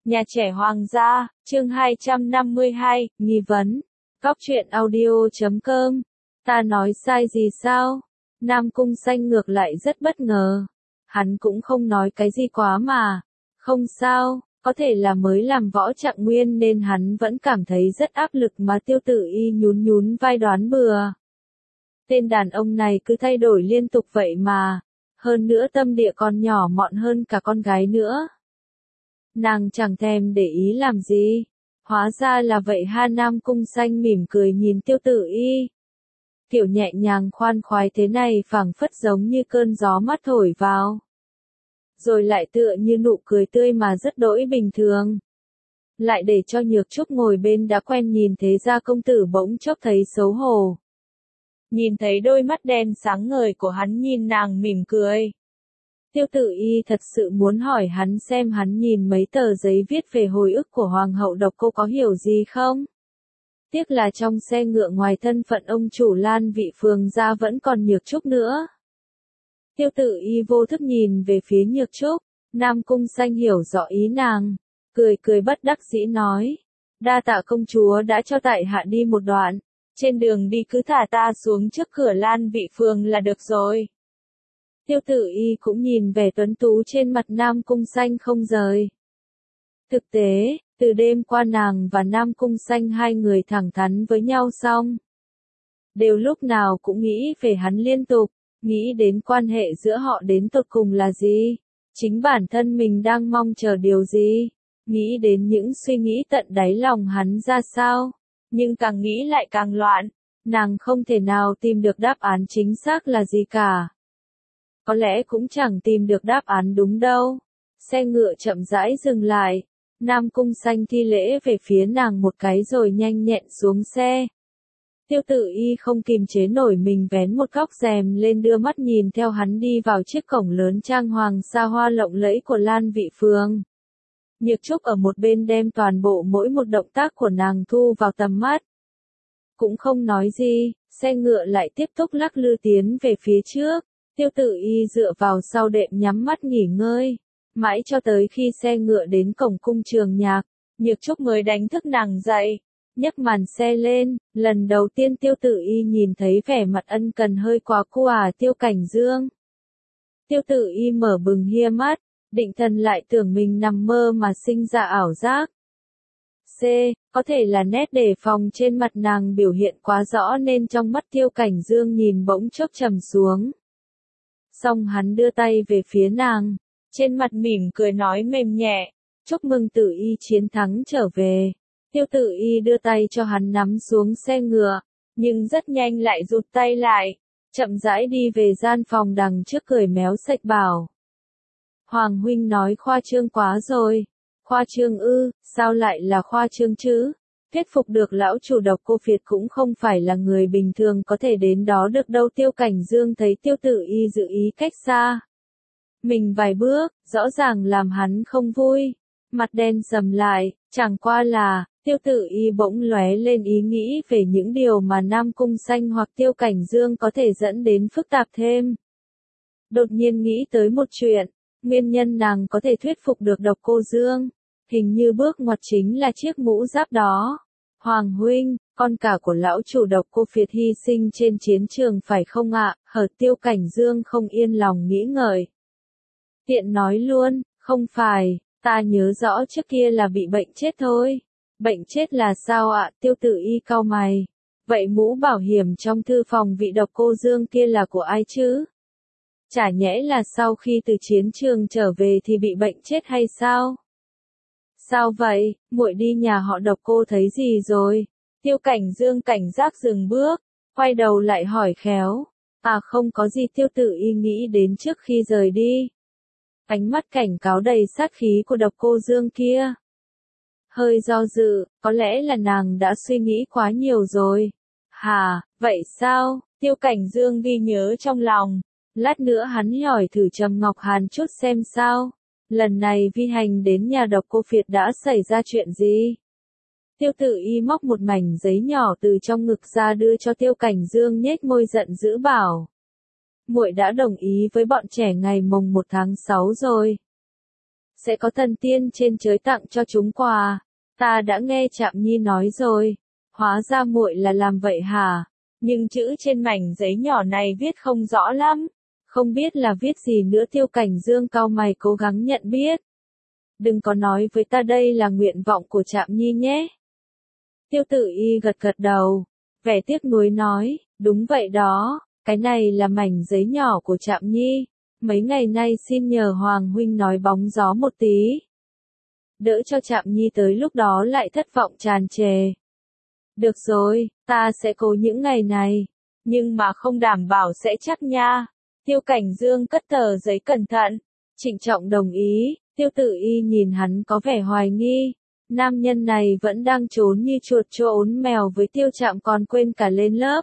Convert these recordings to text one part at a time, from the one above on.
Nhà trẻ Hoàng gia, chương 252, nghi vấn. Cóc truyện audio.com. Ta nói sai gì sao? Nam Cung Xanh ngược lại rất bất ngờ. Hắn cũng không nói cái gì quá mà. Không sao, có thể là mới làm võ trạng nguyên nên hắn vẫn cảm thấy rất áp lực mà Tiêu Tử Y nhún nhún vai đoán bừa. Tên đàn ông này cứ thay đổi liên tục vậy mà. Hơn nữa tâm địa còn nhỏ mọn hơn cả con gái nữa. Nàng chẳng thèm để ý làm gì. Hóa ra là vậy ha. Nam Cung Xanh mỉm cười nhìn Tiêu Tử Y. Kiểu nhẹ nhàng khoan khoái thế này phảng phất giống như cơn gió mát thổi vào. Rồi lại tựa như nụ cười tươi mà rất đỗi bình thường. Lại để cho Nhược Trúc ngồi bên đã quen nhìn thế ra công tử bỗng chốc thấy xấu hổ. Nhìn thấy đôi mắt đen sáng ngời của hắn nhìn nàng mỉm cười. Tiêu Tử Y thật sự muốn hỏi hắn xem hắn nhìn mấy tờ giấy viết về hồi ức của Hoàng hậu Độc Cô có hiểu gì không? Tiếc là trong xe ngựa ngoài thân phận ông chủ Lan Vị Phường ra vẫn còn Nhược Trúc nữa. Tiêu Tử Y vô thức nhìn về phía Nhược Trúc, Nam Cung Xanh hiểu rõ ý nàng, cười bất đắc dĩ nói. Đa tạ công chúa đã cho tại hạ đi một đoạn, trên đường đi cứ thả ta xuống trước cửa Lan Vị Phường là được rồi. Tiêu Tử Y cũng nhìn vẻ tuấn tú trên mặt Nam Cung Xanh không rời. Thực tế, từ đêm qua nàng và Nam Cung Xanh hai người thẳng thắn với nhau xong. Đều lúc nào cũng nghĩ về hắn liên tục, nghĩ đến quan hệ giữa họ đến tột cùng là gì, chính bản thân mình đang mong chờ điều gì, nghĩ đến những suy nghĩ tận đáy lòng hắn ra sao, nhưng càng nghĩ lại càng loạn, nàng không thể nào tìm được đáp án chính xác là gì cả. Có lẽ cũng chẳng tìm được đáp án đúng đâu. Xe ngựa chậm rãi dừng lại. Nam Cung Xanh thi lễ về phía nàng một cái rồi nhanh nhẹn xuống xe. Tiêu Tử Y không kìm chế nổi mình vén một góc rèm lên đưa mắt nhìn theo hắn đi vào chiếc cổng lớn trang hoàng xa hoa lộng lẫy của Lan Vị Phường. Nhược Trúc ở một bên đem toàn bộ mỗi một động tác của nàng thu vào tầm mắt. Cũng không nói gì, xe ngựa lại tiếp tục lắc lư tiến về phía trước. Tiêu Tử Y dựa vào sau đệm nhắm mắt nghỉ ngơi. Mãi cho tới khi xe ngựa đến cổng cung Trường Nhạc, Nhược Trúc mới đánh thức nàng dậy, nhấc màn xe lên, lần đầu tiên Tiêu Tử Y nhìn thấy vẻ mặt ân cần hơi quá cua Tiêu Cảnh Dương. Tiêu Tử Y mở bừng hia mắt, định thần lại tưởng mình nằm mơ mà sinh ra ảo giác. Có thể là nét đề phòng trên mặt nàng biểu hiện quá rõ nên trong mắt Tiêu Cảnh Dương nhìn bỗng chốc trầm xuống. Xong hắn đưa tay về phía nàng, trên mặt mỉm cười nói mềm nhẹ, chúc mừng Tử Y chiến thắng trở về. Tiêu Tử Y đưa tay cho hắn nắm xuống xe ngựa, nhưng rất nhanh lại rụt tay lại, chậm rãi đi về gian phòng đằng trước cười méo sạch bảo. Hoàng huynh nói khoa trương quá rồi. Khoa trương ư, sao lại là khoa trương chứ? Thuyết phục được lão chủ Độc Cô Phiệt cũng không phải là người bình thường có thể đến đó được đâu. Tiêu Cảnh Dương thấy Tiêu Tử Y dự ý cách xa mình vài bước, rõ ràng làm hắn không vui. Mặt đen sầm lại, chẳng qua là, Tiêu Tử Y bỗng lóe lên ý nghĩ về những điều mà Nam Cung Xanh hoặc Tiêu Cảnh Dương có thể dẫn đến phức tạp thêm. Đột nhiên nghĩ tới một chuyện, nguyên nhân nàng có thể thuyết phục được Độc Cô Dương. Hình như bước ngoặt chính là chiếc mũ giáp đó. Hoàng huynh, con cả của lão chủ Độc Cô Phiệt hy sinh trên chiến trường phải không ạ? Hở Tiêu Cảnh Dương không yên lòng nghĩ ngợi. Tiện nói luôn, không phải, ta nhớ rõ trước kia là bị bệnh chết thôi. Bệnh chết là sao ạ? Tiêu Tử Y cau mày. Vậy mũ bảo hiểm trong thư phòng vị Độc Cô Dương kia là của ai chứ? Chả nhẽ là sau khi từ chiến trường trở về thì bị bệnh chết hay sao? Sao vậy, muội đi nhà họ Độc Cô thấy gì rồi? Tiêu Cảnh Dương cảnh giác dừng bước, quay đầu lại hỏi khéo. À không có gì. Tiêu Tử Y nghĩ đến trước khi rời đi. Ánh mắt cảnh cáo đầy sát khí của Độc Cô Dương kia. Hơi do dự, có lẽ là nàng đã suy nghĩ quá nhiều rồi. Hả, vậy sao? Tiêu Cảnh Dương ghi nhớ trong lòng. Lát nữa hắn hỏi thử Trầm Ngọc Hàn chút xem sao. Lần này vi hành đến nhà Độc Cô Phiệt đã xảy ra chuyện gì? Tiêu Tử Y móc một mảnh giấy nhỏ từ trong ngực ra đưa cho Tiêu Cảnh Dương nhếch môi giận dữ bảo. Muội đã đồng ý với bọn trẻ ngày mồng 1 tháng 6 rồi. sẽ có thần tiên trên trời tặng cho chúng quà. Ta đã nghe Trạm Nhi nói rồi, hóa ra muội là làm vậy hả? Nhưng chữ trên mảnh giấy nhỏ này viết không rõ lắm, không biết là viết gì nữa. Tiêu Cảnh Dương cau mày cố gắng nhận biết. Đừng có nói với ta đây là nguyện vọng của Trạm Nhi nhé. Tiêu Tử Y gật gật đầu, vẻ tiếc nuối nói, đúng vậy đó, cái này là mảnh giấy nhỏ của Trạm Nhi, mấy ngày nay xin nhờ Hoàng huynh nói bóng gió một tí. Đỡ cho Trạm Nhi tới lúc đó lại thất vọng tràn trề. Được rồi, ta sẽ cố những ngày này, nhưng mà không đảm bảo sẽ chắc nha. Tiêu Cảnh Dương cất tờ giấy cẩn thận, trịnh trọng đồng ý. Tiêu Tử Y nhìn hắn có vẻ hoài nghi. Nam nhân này vẫn đang trốn như chuột trốn mèo với Tiêu Trạm, còn quên cả lên lớp.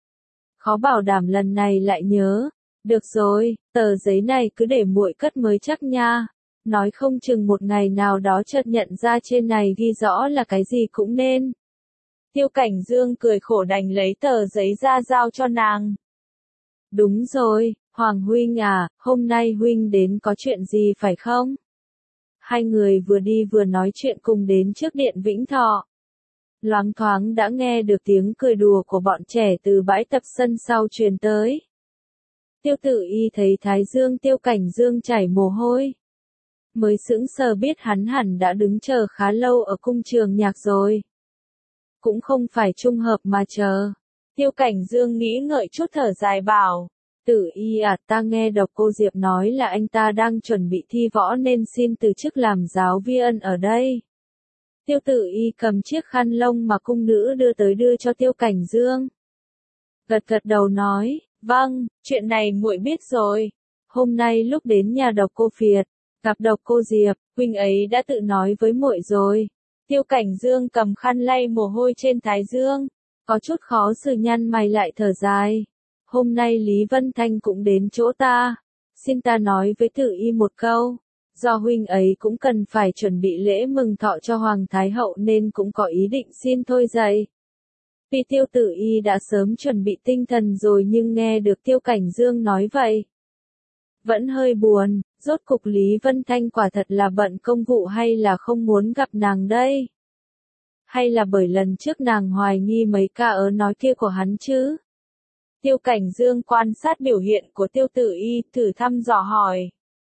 Khó bảo đảm lần này lại nhớ. Được rồi, tờ giấy này cứ để muội cất mới chắc nha. Nói không chừng một ngày nào đó chợt nhận ra trên này ghi rõ là cái gì cũng nên. Tiêu Cảnh Dương cười khổ đành lấy tờ giấy ra giao cho nàng. Đúng rồi, Hoàng huynh à, hôm nay huynh đến có chuyện gì phải không? Hai người vừa đi vừa nói chuyện cùng đến trước điện Vĩnh Thọ. Loáng thoáng đã nghe được tiếng cười đùa của bọn trẻ từ bãi tập sân sau truyền tới. Tiêu Tử Y thấy Thái Dương Tiêu Cảnh Dương chảy mồ hôi. Mới sững sờ biết hắn hẳn đã đứng chờ khá lâu ở cung trường nhạc rồi. Cũng không phải trùng hợp mà chờ. Tiêu Cảnh Dương nghĩ ngợi chút thở dài bảo. Tử Y à, ta nghe Độc Cô Diệp nói là anh ta đang chuẩn bị thi võ nên xin từ chức làm giáo viên ở đây. Tiêu Tử Y cầm chiếc khăn lông mà cung nữ đưa tới đưa cho Tiêu Cảnh Dương. Gật gật đầu nói, vâng, chuyện này muội biết rồi. Hôm nay lúc đến nhà Độc Cô Phiệt, gặp Độc Cô Diệp, huynh ấy đã tự nói với muội rồi. Tiêu Cảnh Dương cầm khăn lay mồ hôi trên thái dương, có chút khó xử nhăn mày lại thở dài. Hôm nay Lý Vân Thanh cũng đến chỗ ta, xin ta nói với Tử Y một câu, do huynh ấy cũng cần phải chuẩn bị lễ mừng thọ cho Hoàng Thái Hậu nên cũng có ý định xin thôi dậy. Vì Tiêu Tử Y đã sớm chuẩn bị tinh thần rồi nhưng nghe được Tiêu Cảnh Dương nói vậy, vẫn hơi buồn. Rốt cục Lý Vân Thanh quả thật là bận công vụ hay là không muốn gặp nàng đây? Hay là bởi lần trước nàng hoài nghi mấy ca nói kia của hắn chứ? Tiêu Cảnh Dương quan sát biểu hiện của Tiêu Tử Y, thử thăm dò hỏi.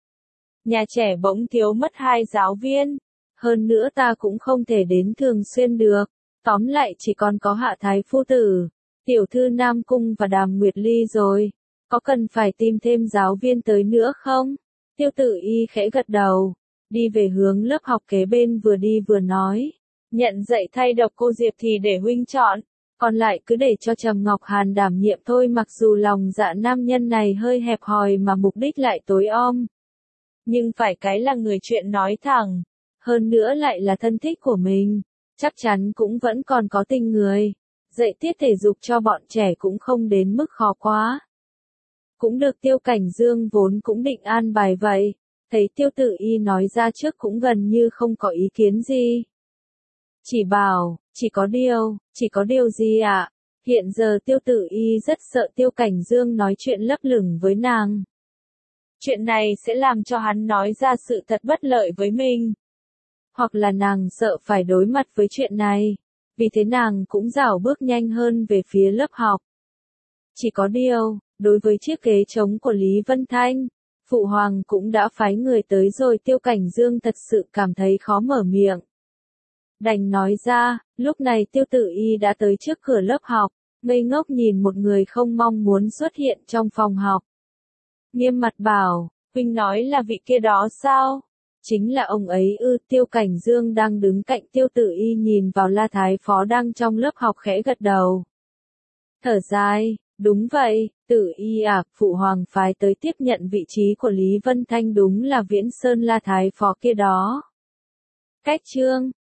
Nhà trẻ bỗng thiếu mất 2 giáo viên, hơn nữa ta cũng không thể đến thường xuyên được, tóm lại chỉ còn có Hạ Thái Phu Tử, Tiểu Thư Nam Cung và Đàm Nguyệt Ly rồi, có cần phải tìm thêm giáo viên tới nữa không? Tiêu Tử Y khẽ gật đầu, đi về hướng lớp học kế bên vừa đi vừa nói. Nhận dạy thay Độc Cô Diệp thì để huynh chọn, còn lại cứ để cho Trầm Ngọc Hàn đảm nhiệm thôi. Mặc dù lòng dạ nam nhân này hơi hẹp hòi mà mục đích lại tối om. Nhưng phải cái là người chuyện nói thẳng, hơn nữa lại là thân thích của mình, chắc chắn cũng vẫn còn có tình người. Dạy tiết thể dục cho bọn trẻ cũng không đến mức khó quá. Cũng được. Tiêu Cảnh Dương vốn cũng định an bài vậy, thấy Tiêu Tử Y nói ra trước cũng gần như không có ý kiến gì. Chỉ bảo, chỉ có điều gì ạ? Hiện giờ Tiêu Tử Y rất sợ Tiêu Cảnh Dương nói chuyện lấp lửng với nàng. Chuyện này sẽ làm cho hắn nói ra sự thật bất lợi với mình. Hoặc là nàng sợ phải đối mặt với chuyện này, vì thế nàng cũng rảo bước nhanh hơn về phía lớp học. Chỉ có điều, đối với chiếc ghế trống của Lý Vân Thanh, Phụ Hoàng cũng đã phái người tới rồi. Tiêu Cảnh Dương thật sự cảm thấy khó mở miệng. Đành nói ra, lúc này Tiêu Tử Y đã tới trước cửa lớp học, ngây ngốc nhìn một người không mong muốn xuất hiện trong phòng học. Nghiêm mặt bảo, huynh nói là vị kia đó sao? Chính là ông ấy ư? Tiêu Cảnh Dương đang đứng cạnh Tiêu Tử Y nhìn vào La Thái Phó đang trong lớp học khẽ gật đầu. Thở dài, đúng vậy, Tử Y à, Phụ Hoàng phái tới tiếp nhận vị trí của Lý Vân Thanh đúng là Viễn Sơn La Thái Phó kia đó. Cách chương